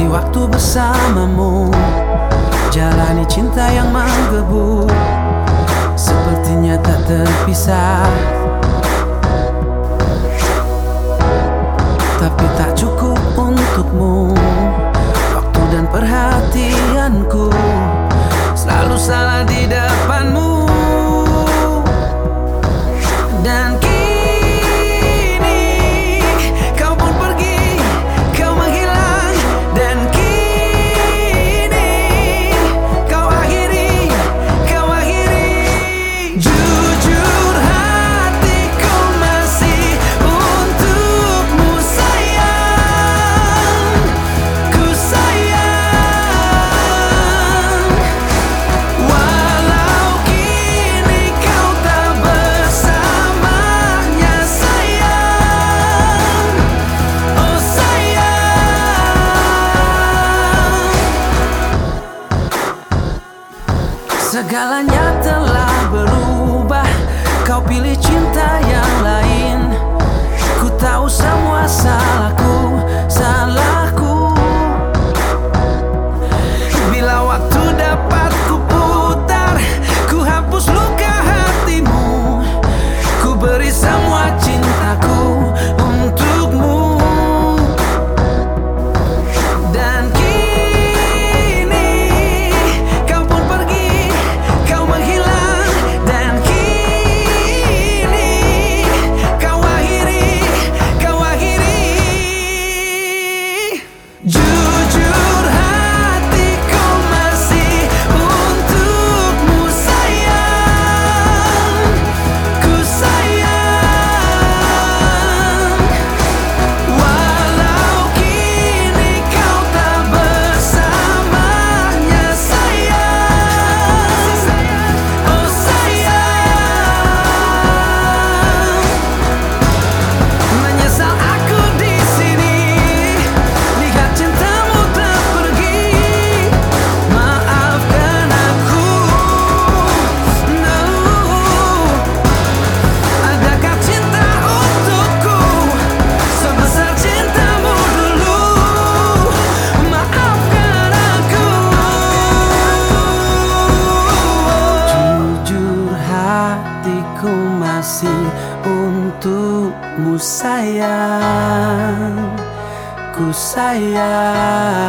Menikmati waktu bersamamu, jalani cinta yang menggebu, sepertinya tak terpisah. Tapi tak cukup untukmu, waktu dan perhatianku selalu salah di depanmu. Dan kini kau pun pergi, kau menghilang. Dan kini kau akhiri. Jujur hatiku masih untukmu sayang, ku sayang. Walau kini kau tak bersamanya sayang, oh sayang. Segalanya telah berubah, kau pilih cinta yang lain. Ku tahu semua salahku. Bila waktu dapat ku putar, ku hapus luka hatimu. Ku beri semua cintaku untukmu. Dan kini kau pun pergi, kau menghilang. Dan kini kau akhiri. Jujur hatiku masih untukmu sayang, ku sayang. Walau kini kau tak bersamanya sayang, oh sayang. Menyesal aku di sini, lihat cintamu tak pergi. Maafkan aku, no. Adakah cinta untukku sebesar cintamu dulu? Maafkan aku. Jujur hatiku masih untukmu sayang, ku sayang.